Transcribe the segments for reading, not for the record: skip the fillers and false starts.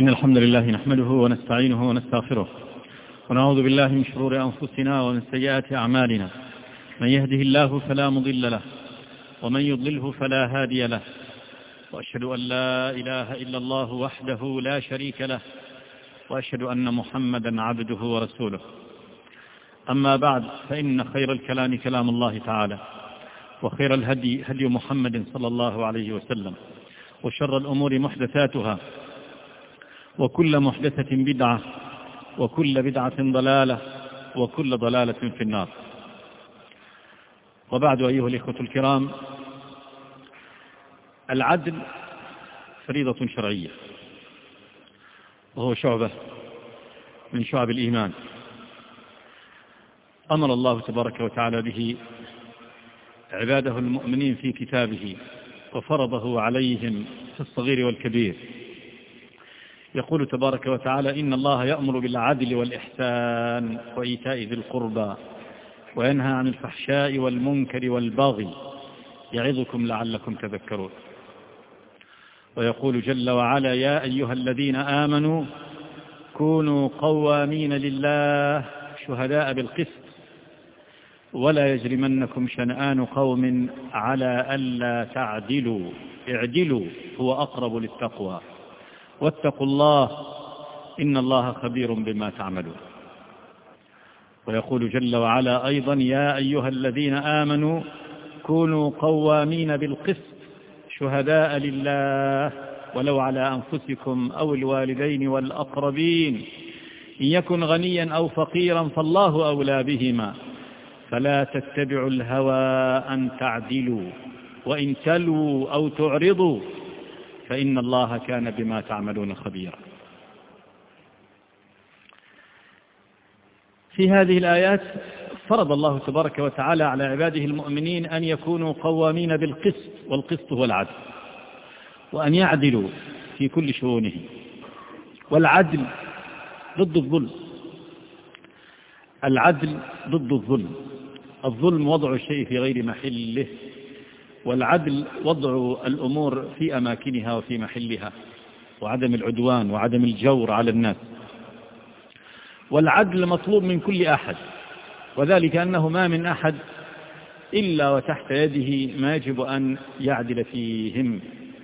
إن الحمد لله نحمده ونستعينه ونستغفره ونعوذ بالله من شرور أنفسنا ومن سيئات أعمالنا. من يهده الله فلا مضل له ومن يضلله فلا هادي له، وأشهد أن لا إله إلا الله وحده لا شريك له، وأشهد أن محمدا عبده ورسوله. أما بعد، فإن خير الكلام كلام الله تعالى، وخير الهدي هدي محمد صلى الله عليه وسلم، وشر الأمور محدثاتها، وكل محدثة بدعة، وكل بدعة ضلالة، وكل ضلالة في النار. وبعد، أيها الإخوة الكرام، العدل فريضة شرعية، وهو شعبة من شعب الإيمان أمر الله تبارك وتعالى به عباده المؤمنين في كتابه، وفرضه عليهم في الصغير والكبير. يقول تبارك وتعالى: إن الله يأمر بالعدل والإحسان وإيتاء ذي القربى وينهى عن الفحشاء والمنكر والبغي يعظكم لعلكم تذكرون. ويقول جل وعلا: يا أيها الذين آمنوا كونوا قوامين لله شهداء بالقسط ولا يجرمنكم شنآن قوم على ألا تعدلوا اعدلوا هو أقرب للتقوى واتقوا الله إن الله خبير بما تعملون. ويقول جل وعلا أيضا: يا أيها الذين آمنوا كونوا قوامين بالقسط شهداء لله ولو على أنفسكم أو الوالدين والأقربين إن يكن غنيا أو فقيرا فالله أولى بهما فلا تتبعوا الهوى أن تعدلوا وإن تلووا أو تعرضوا فإن الله كان بما تعملون خبيرا. في هذه الآيات فرض الله تبارك وتعالى على عباده المؤمنين أن يكونوا قوامين بالقسط، والقسط هو العدل، وأن يعدلوا في كل شؤونهم. والعدل ضد الظلم، العدل ضد الظلم. الظلم وضع الشيء في غير محله، والعدل وضع الأمور في أماكنها وفي محلها، وعدم العدوان وعدم الجور على الناس. والعدل مطلوب من كل أحد، وذلك أنه ما من أحد إلا وتحت يده ما يجب أن يعدل فيهم.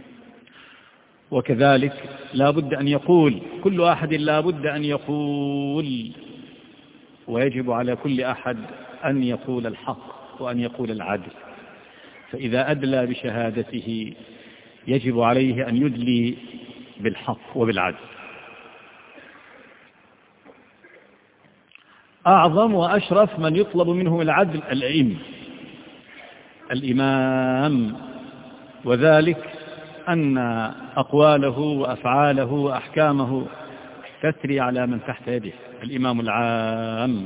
وكذلك لا بد أن يقول كل أحد، لا بد أن يقول، ويجب على كل أحد أن يقول الحق وأن يقول العدل. فإذا أدلى بشهادته يجب عليه أن يدلي بالحق وبالعدل. أعظم وأشرف من يطلب منه العدل الأئمة، الإمام، وذلك أن أقواله وأفعاله وأحكامه تسري على من تحت يده، الإمام العام.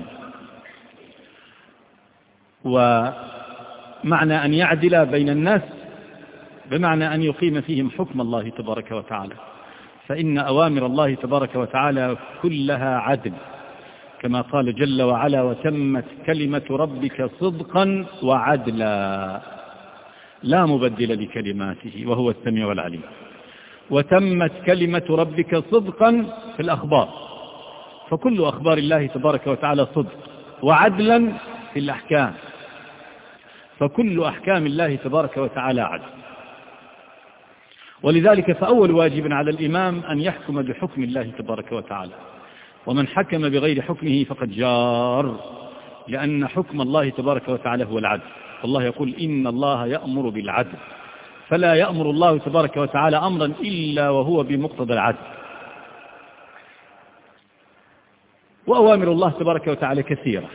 ومعنى أن يعدل بين الناس بمعنى أن يقيم فيهم حكم الله تبارك وتعالى، فإن أوامر الله تبارك وتعالى كلها عدل، كما قال جل وعلا: وتمت كلمة ربك صدقا وعدلا لا مبدل لكلماته وهو السميع العليم. وتمت كلمة ربك صدقا في الأخبار، فكل أخبار الله تبارك وتعالى صدق، وعدلا في الأحكام، فكل أحكام الله تبارك وتعالى عدل. ولذلك فأول واجب على الإمام أن يحكم بحكم الله تبارك وتعالى، ومن حكم بغير حكمه فقد جار، لأن حكم الله تبارك وتعالى هو العدل. والله يقول: إن الله يأمر بالعدل، فلا يأمر الله تبارك وتعالى أمرا إلا وهو بمقتضى العدل. وأوامر الله تبارك وتعالى كثيرة: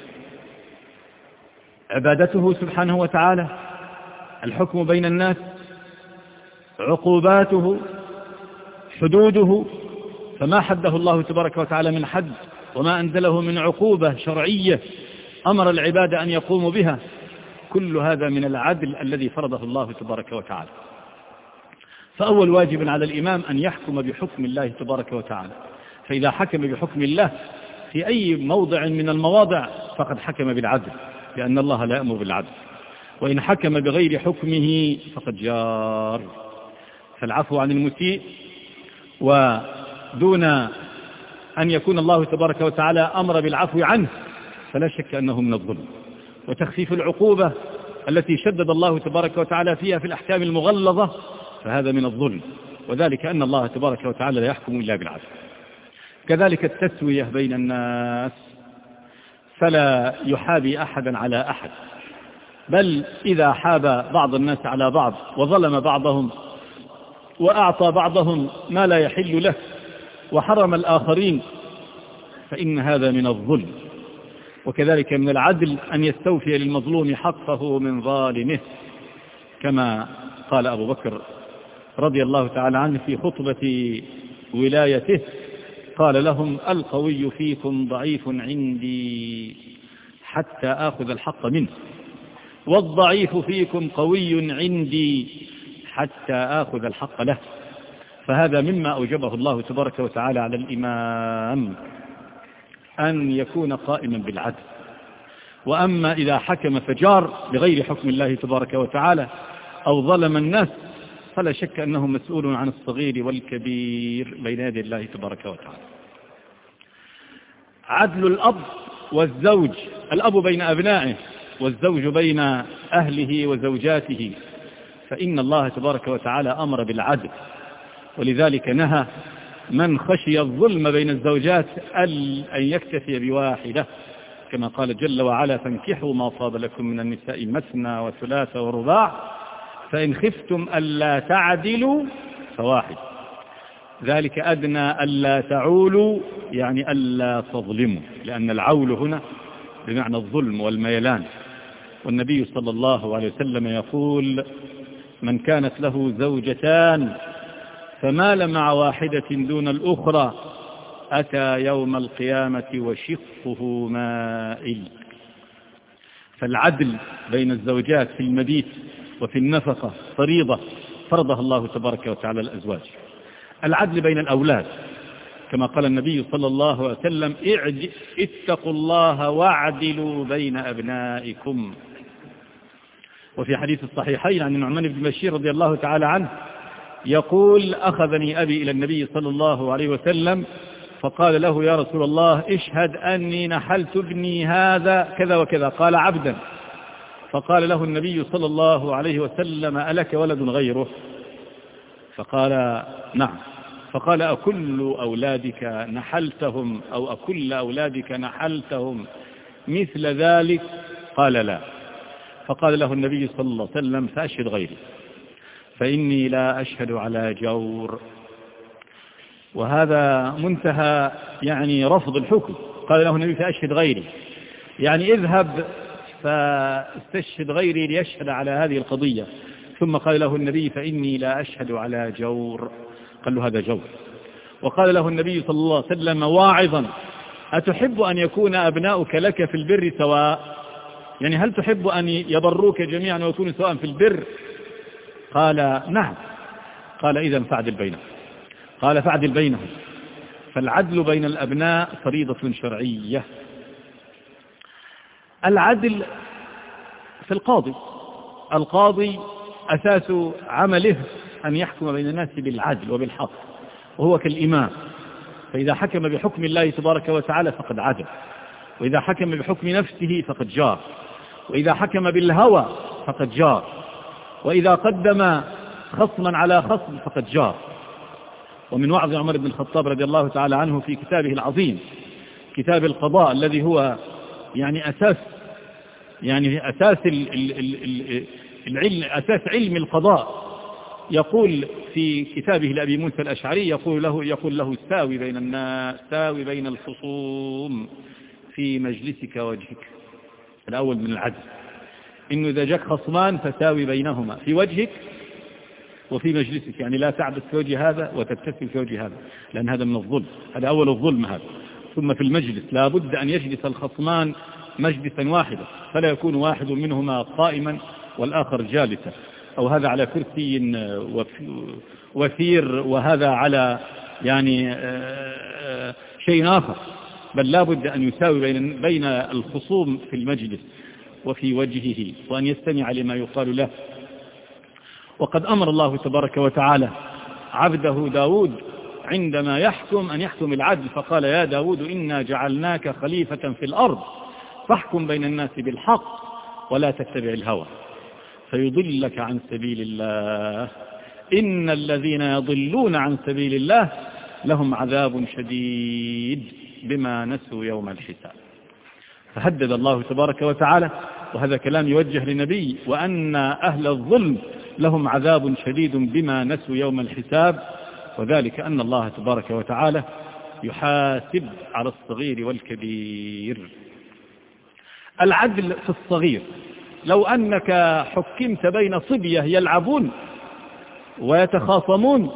عبادته سبحانه وتعالى، الحكم بين الناس، عقوباته، حدوده، فما حده الله تبارك وتعالى من حد وما أنزله من عقوبة شرعية أمر العباد أن يقوموا بها، كل هذا من العدل الذي فرضه الله تبارك وتعالى. فأول واجب على الإمام أن يحكم بحكم الله تبارك وتعالى، فإذا حكم بحكم الله في أي موضع من المواضع فقد حكم بالعدل، لأن الله لا يأمر بالعدل. وإن حكم بغير حكمه فقد جار. فالعفو عن المسيء دون أن يكون الله تبارك وتعالى أمر بالعفو عنه فلا شك أنه من الظلم. وتخفيف العقوبة التي شدد الله تبارك وتعالى فيها في الأحكام المغلظة فهذا من الظلم، وذلك أن الله تبارك وتعالى لا يحكم إلا بالعدل. كذلك التسوية بين الناس، فلا يحابي أحدا على أحد، بل إذا حاب بعض الناس على بعض وظلم بعضهم وأعطى بعضهم ما لا يحل له وحرم الآخرين فإن هذا من الظلم. وكذلك من العدل أن يستوفي للمظلوم حقه من ظالمه، كما قال أبو بكر رضي الله تعالى عنه في خطبة ولايته، قال لهم: القوي فيكم ضعيف عندي حتى آخذ الحق منه، والضعيف فيكم قوي عندي حتى آخذ الحق له. فهذا مما أوجبه الله تبارك وتعالى على الإمام أن يكون قائما بالعدل. وأما إذا حكم فجار بغير حكم الله تبارك وتعالى أو ظلم الناس فلا شك أنه مسؤول عن الصغير والكبير بين يدي الله تبارك وتعالى. عدل الأب والزوج، الأب بين أبنائه والزوج بين أهله وزوجاته، فإن الله تبارك وتعالى أمر بالعدل، ولذلك نهى من خشي الظلم بين الزوجات أن يكتفي بواحدة، كما قال جل وعلا: فانكحوا ما طاب لكم من النساء مثنى وثلاث ورباع فإن خفتم ألا تعدلوا فواحد، ذلك أدنى ألا تعولوا، يعني ألا تظلموا، لأن العول هنا بمعنى الظلم والميلان. والنبي صلى الله عليه وسلم يقول: من كانت له زوجتان فمال مع واحدة دون الأخرى أتى يوم القيامة وشقه مائل. فالعدل بين الزوجات في المبيت وفي النفقة فريضة فرضها الله تبارك وتعالى الأزواج. العدل بين الأولاد، كما قال النبي صلى الله عليه وسلم: اتقوا الله واعدلوا بين أبنائكم. وفي حديث الصحيحين عن النعمان بن بشير رضي الله تعالى عنه يقول: أخذني أبي إلى النبي صلى الله عليه وسلم فقال له: يا رسول الله اشهد أني نحلت ابني هذا كذا وكذا. قال: عبدا. فقال له النبي صلى الله عليه وسلم: ألك ولد غيره؟ فقال: نعم. فقال: أكل أولادك نحلتهم أو أكل أولادك نحلتهم مثل ذلك؟ قال: لا. فقال له النبي صلى الله عليه وسلم: فأشهد غيري فإني لا أشهد على جور. وهذا منتهى يعني رفض الحكم. قال له النبي: فأشهد غيري، يعني اذهب فاستشهد غيري ليشهد على هذه القضية. ثم قال له النبي: فإني لا أشهد على جور. قال له: هذا جور. وقال له النبي صلى الله عليه وسلم واعظا: أتحب أن يكون أبناؤك لك في البر سواء؟ يعني هل تحب أن يبروك جميعا ويكونوا سواء في البر؟ قال: نعم. قال: إذن فاعدل بينهم. قال: فاعدل بينهم. فالعدل بين الأبناء فريضة شرعية. العدل في القاضي أساس عمله أن يحكم بين الناس بالعدل وبالحق، وهو كالإمام، فإذا حكم بحكم الله تبارك وتعالى فقد عدل، وإذا حكم بحكم نفسه فقد جار، وإذا حكم بالهوى فقد جار، وإذا قدم خصما على خصم فقد جار. ومن وعظ عمر بن الخطاب رضي الله تعالى عنه في كتابه العظيم كتاب القضاء الذي هو يعني أساس أساس علم القضاء، يقول في كتابه لأبي موسى الأشعري يقول له: ساوي بين الناس، ساوي بين الخصوم في مجلسك وجهك. الأول من العدل إنه إذا جاك خصمان فساوي بينهما في وجهك وفي مجلسك، يعني لا تعبس في وجه هذا وتبتسم في وجه هذا، لأن هذا من الظلم، هذا أول الظلم هذا. ثم في المجلس لا بد أن يجلس الخصمان مجلسا واحدا، فلا يكون واحد منهما قائما والآخر جالسا، أو هذا على كرسي وثير وهذا على يعني شيء آخر، بل لا بد أن يساوي بين الخصوم في المجلس وفي وجهه، وأن يستمع لما يقال له. وقد أمر الله تبارك وتعالى عبده داود عندما يحكم أن يحكم العدل، فقال يا داود إنا جعلناك خليفة في الأرض فاحكم بين الناس بالحق ولا تتبع الهوى فيضلك عن سبيل الله إن الذين يضلون عن سبيل الله لهم عذاب شديد بما نسوا يوم الحساب. فهدد الله تبارك وتعالى، وهذا كلام يوجه لنبي، وأن أهل الظلم لهم عذاب شديد بما نسوا يوم الحساب، وذلك أن الله تبارك وتعالى يحاسب على الصغير والكبير. العدل في الصغير، لو أنك حكمت بين صبية يلعبون ويتخاصمون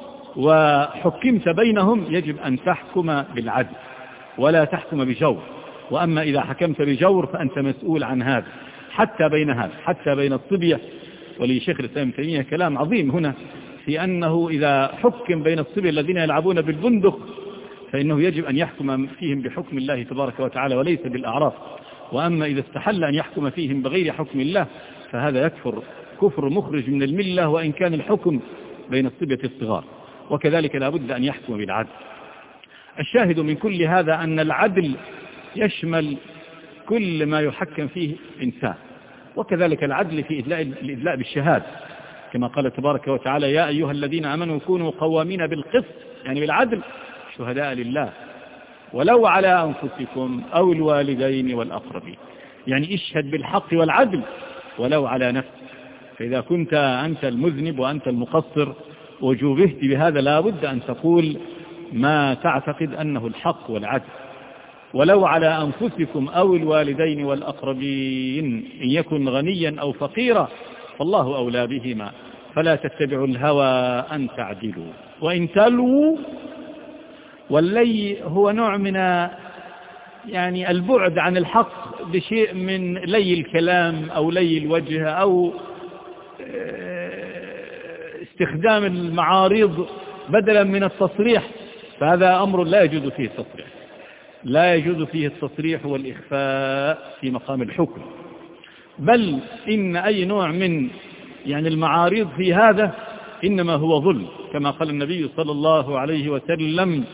وحكمت بينهم، يجب أن تحكم بالعدل ولا تحكم بجور. وأما إذا حكمت بجور فأنت مسؤول عن هذا، حتى بين الصبية. ولشيخ الإسلام ابن تيمية كلام عظيم هنا في أنه إذا حكم بين الصبية الذين يلعبون بالبندق فإنه يجب أن يحكم فيهم بحكم الله تبارك وتعالى وليس بالأعراف. وأما إذا استحل أن يحكم فيهم بغير حكم الله فهذا يكفر كفر مخرج من الملة، وإن كان الحكم بين الصبية الصغار. وكذلك لا بد أن يحكم بالعدل. الشاهد من كل هذا أن العدل يشمل كل ما يحكم فيه إنسان، وكذلك العدل في الإدلاء بالشهادة، كما قال تبارك وتعالى يا أيها الذين آمنوا كونوا قوامين بالقسط، يعني بالعدل، شهداء لله ولو على أنفسكم أو الوالدين والأقربين، يعني اشهد بالحق والعدل ولو على نفسك. فإذا كنت أنت المذنب وأنت المقصر وجوبهت بهذا لا بد أن تقول ما تعتقد أنه الحق والعدل. ولو على أنفسكم أو الوالدين والأقربين إن يكن غنيا أو فقيرا فالله أولى بهما فلا تتبعوا الهوى أن تعدلوا وإن تلووا. واللي هو نوع من يعني البعد عن الحق بشيء من لي الكلام أو لي الوجه أو استخدام المعارض بدلا من التصريح، فهذا أمر لا يجوز فيه التصريح، لا يجوز فيه التصريح والإخفاء في مقام الحكم. بل إن أي نوع من يعني المعارض في هذا إنما هو ظلم، كما قال النبي صلى الله عليه وسلم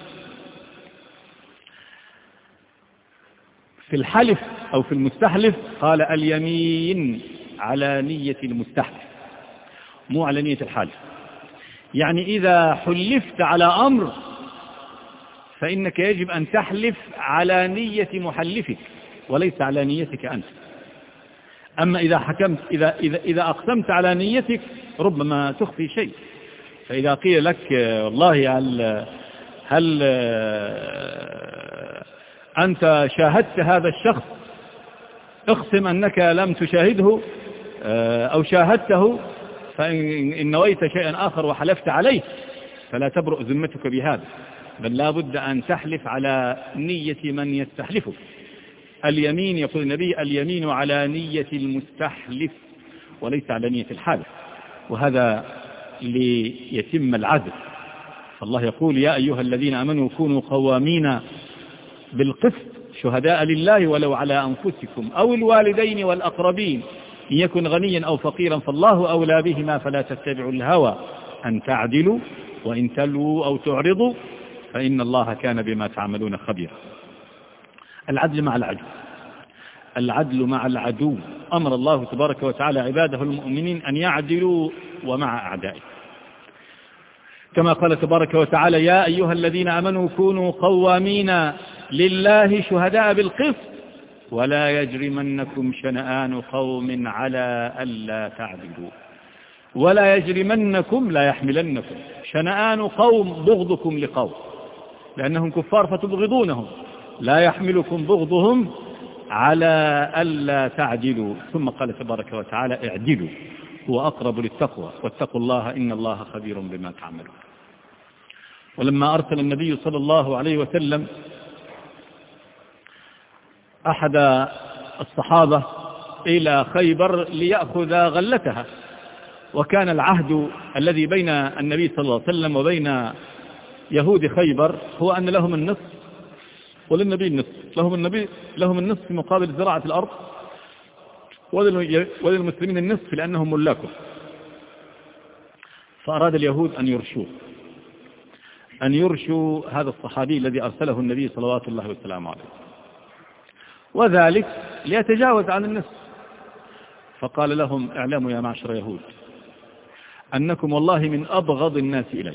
في الحلف أو في المستحلف، قال اليمين على نية المستحلف مو على نية الحالف. يعني إذا حلفت على أمر فإنك يجب أن تحلف على نية محلفك وليس على نيتك أنت. أما إذا حكمت إذا أقسمت على نيتك ربما تخفي شيء. فإذا قيل لك والله هل أنت شاهدت هذا الشخص، اقسم أنك لم تشاهده أو شاهدته، فإن نويت شيئا آخر وحلفت عليه فلا تبرؤ ذمتك بهذا، بل لا بد أن تحلف على نية من يستحلفك. اليمين يقول النبي اليمين على نية المستحلف وليس على نية الحالف، وهذا ليتم العدل. فالله يقول يا أيها الذين آمنوا كونوا قوامين بالقسط شهداء لله ولو على أنفسكم أو الوالدين والأقربين إن يكن غنيا أو فقيرا فالله أولى بهما فلا تتبعوا الهوى أن تعدلوا وإن تلووا أو تعرضوا فإن الله كان بما تعملون خبيرا. العدل مع العدو، العدل مع العدو. أمر الله تبارك وتعالى عباده المؤمنين أن يعدلوا ومع أعدائه، كما قال تبارك وتعالى يا أيها الذين آمنوا كونوا قوامين لله شهداء بالقسط ولا يجرمنكم شنآن قوم على ألا تعدلوا ولا يجرمنكم لا يحملنكم شنآن قوم بغضكم لقوم لأنهم كفار فتبغضونهم لا يحملكم بغضهم على ألا تعدلوا. ثم قال تبارك وتعالى اعدلوا هو أقرب للتقوى واتقوا الله إن الله خبير بما تعملون. ولما أرسل النبي صلى الله عليه وسلم أحد الصحابة إلى خيبر ليأخذ غلتها، وكان العهد الذي بين النبي صلى الله عليه وسلم وبين يهود خيبر هو أن لهم النصف وللنبي النصف، لهم النصف في مقابل زراعة الأرض، وللمسلمين النصف لأنهم ملاكه. فأراد اليهود أن يرشوه، أن يرشوا هذا الصحابي الذي أرسله النبي صلوات الله وسلامه عليه، وذلك ليتجاوز عن النصف. فقال لهم: اعلموا يا معشر يهود أنكم والله من أبغض الناس إلي،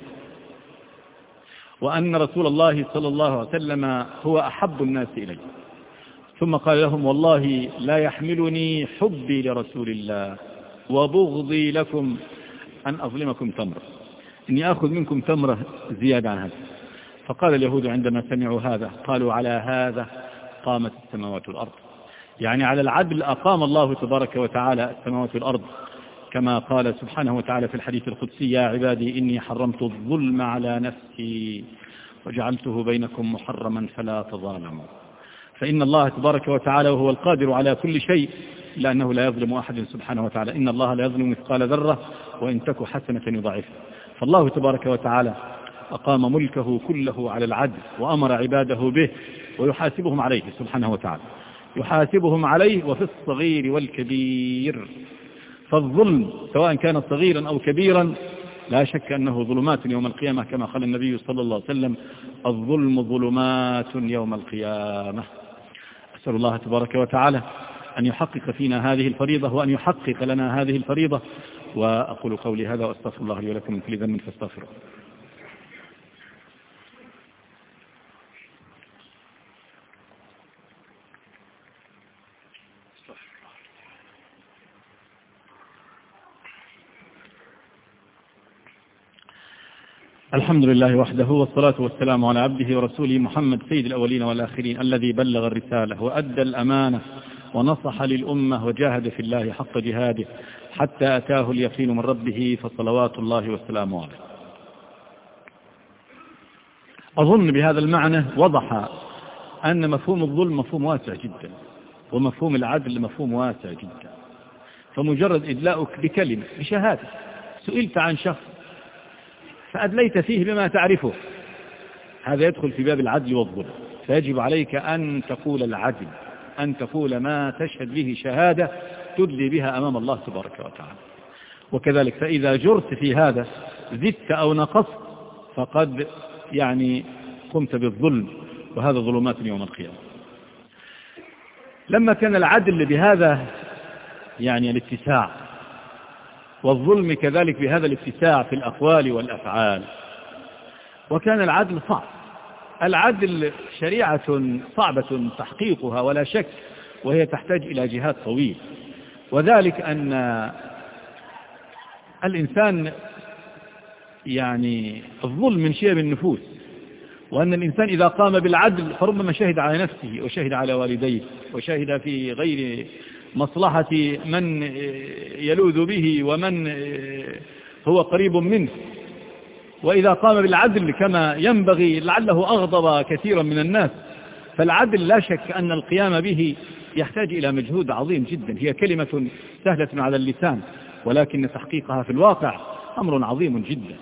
وأن رسول الله صلى الله عليه وسلم هو أحب الناس إلي. ثم قال لهم: والله لا يحملني حبي لرسول الله وبغضي لكم أن أظلمكم تمرة، إني أخذ منكم تمرة زيادة عن هذا. فقال اليهود عندما سمعوا هذا قالوا: على هذا قامت السماوات والأرض، يعني على العدل أقام الله تبارك وتعالى السماوات والأرض، كما قال سبحانه وتعالى في الحديث القدسي: يا عبادي إني حرمت الظلم على نفسي وجعلته بينكم محرما فلا تظالموا. فإن الله تبارك وتعالى وهو القادر على كل شيء، لأنه لا يظلم أحد سبحانه وتعالى، إن الله لا يظلم مثقال ذرة وإن تك حسنة يضاعفها. فالله تبارك وتعالى أقام ملكه كله على العدل وأمر عباده به ويحاسبهم عليه سبحانه وتعالى، يحاسبهم عليه وفي الصغير والكبير. فالظلم سواء كان صغيرا أو كبيرا لا شك أنه ظلمات يوم القيامة، كما قال النبي صلى الله عليه وسلم: الظلم ظلمات يوم القيامة. أسأل الله تبارك وتعالى أن يحقق فينا هذه الفريضة وأن يحقق لنا هذه الفريضة. وأقول قولي هذا وأستغفر الله لي ولكم من كل ذنب فاستغفروه. الحمد لله وحده، والصلاة والسلام على عبده ورسوله محمد سيد الأولين والآخرين، الذي بلغ الرسالة وأدى الأمانة ونصح للأمة وجاهد في الله حق جهاده حتى أتاه اليقين من ربه، فصلوات الله والسلام عليه. أظن بهذا المعنى وضح أن مفهوم الظلم مفهوم واسع جدا، ومفهوم العدل مفهوم واسع جدا. فمجرد إدلاؤك بكلمة بشهادة سئلت عن شخص فأدليت فيه بما تعرفه، هذا يدخل في باب العدل والظلم. فيجب عليك أن تقول العدل، أن تقول ما تشهد به شهادة تدلي بها أمام الله تبارك وتعالى. وكذلك فإذا جرت في هذا زدت أو نقصت فقد قمت بالظلم، وهذا ظلمات يوم القيامة. لما كان العدل بهذا الاتساع، والظلم كذلك بهذا الاتساع في الأقوال والأفعال، وكان العدل صعب. العدل شريعة صعبة تحقيقها ولا شك، وهي تحتاج إلى جهاد طويل، وذلك أن الإنسان الظلم من شيب النفوس، وأن الإنسان إذا قام بالعدل فربما شهد على نفسه وشهد على والديه وشهد في غير مصلحة من يلوذ به ومن هو قريب منه. وإذا قام بالعدل كما ينبغي لعله أغضب كثيرا من الناس. فالعدل لا شك أن القيام به يحتاج إلى مجهود عظيم جدا. هي كلمة سهلة على اللسان، ولكن تحقيقها في الواقع أمر عظيم جدا.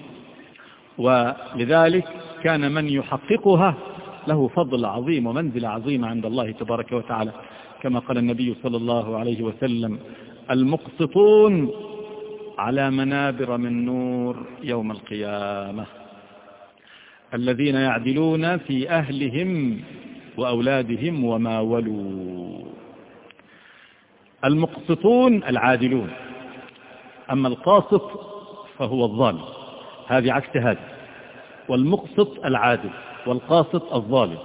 ولذلك كان من يحققها له فضل عظيم ومنزلة عظيمة عند الله تبارك وتعالى، كما قال النبي صلى الله عليه وسلم: المقسطون على منابر من نور يوم القيامة، الذين يعدلون في أهلهم وأولادهم وما ولوا. المقسطون العادلون، أما القاسط فهو الظالم، هذه عكس هذا. والمقسط العادل والقاسط الظالم.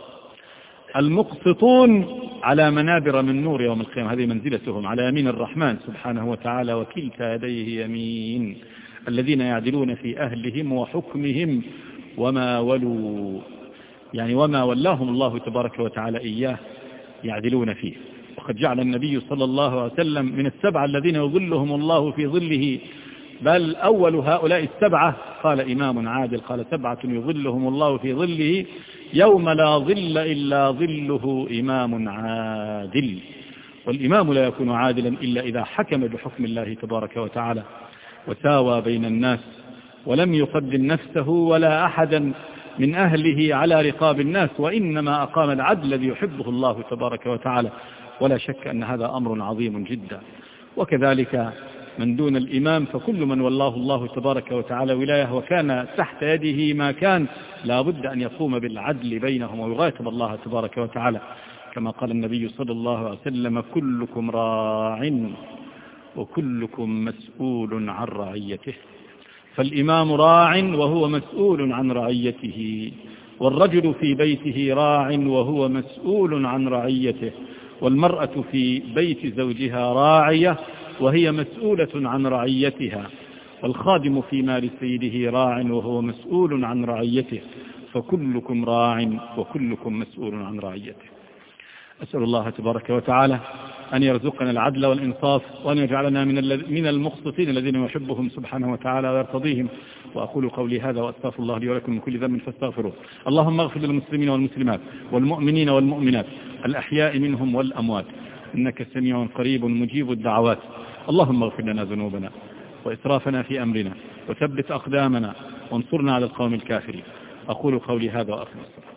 المقسطون على منابر من نور يوم القيامة، هذه منزلتهم على يمين الرحمن سبحانه وتعالى، وكلتا يديه يمين. الذين يعدلون في أهلهم وحكمهم وما ولوا، وما ولاهم الله تبارك وتعالى إياه يعدلون فيه. وقد جعل النبي صلى الله عليه وسلم من السبعة الذين يظلهم الله في ظله، بل أول هؤلاء السبعة قال إمام عادل، قال: 7 يظلهم الله في ظله يوم لا ظل إلا ظله إمام عادل. والإمام لا يكون عادلا إلا إذا حكم بحكم الله تبارك وتعالى وساوى بين الناس، ولم يقدم نفسه ولا أحدا من أهله على رقاب الناس، وإنما أقام العدل الذي يحبه الله تبارك وتعالى. ولا شك أن هذا أمر عظيم جدا. وكذلك من دون الإمام، فكل من والله الله تبارك وتعالى ولاية وكان تحت يده ما كان لا بد أن يقوم بالعدل بينهم ويغاتب الله تبارك وتعالى، كما قال النبي صلى الله عليه وسلم: كلكم راع وكلكم مسؤول عن رعيته. فالإمام راع وهو مسؤول عن رعيته، والرجل في بيته راع وهو مسؤول عن رعيته، والمرأة في بيت زوجها راعية وهي مسؤولة عن رعيتها، والخادم في مال سيده راع وهو مسؤول عن رعيته، فكلكم راع وكلكم مسؤول عن رعيته. أسأل الله تبارك وتعالى أن يرزقنا العدل والإنصاف، وأن يجعلنا من المقسطين الذين يحبهم سبحانه وتعالى ويرتضيهم. وأقول قولي هذا وأستغفر الله لي ولكم من كل ذنب فاستغفروه. اللهم اغفر للمسلمين والمسلمات والمؤمنين والمؤمنات الأحياء منهم والأموات، إنك سميع قريب مجيب الدعوات. اللهم اغفر لنا ذنوبنا وإسرافنا في أمرنا، وثبت أقدامنا، وانصرنا على القوم الكافرين. أقول قولي هذا وأخلص.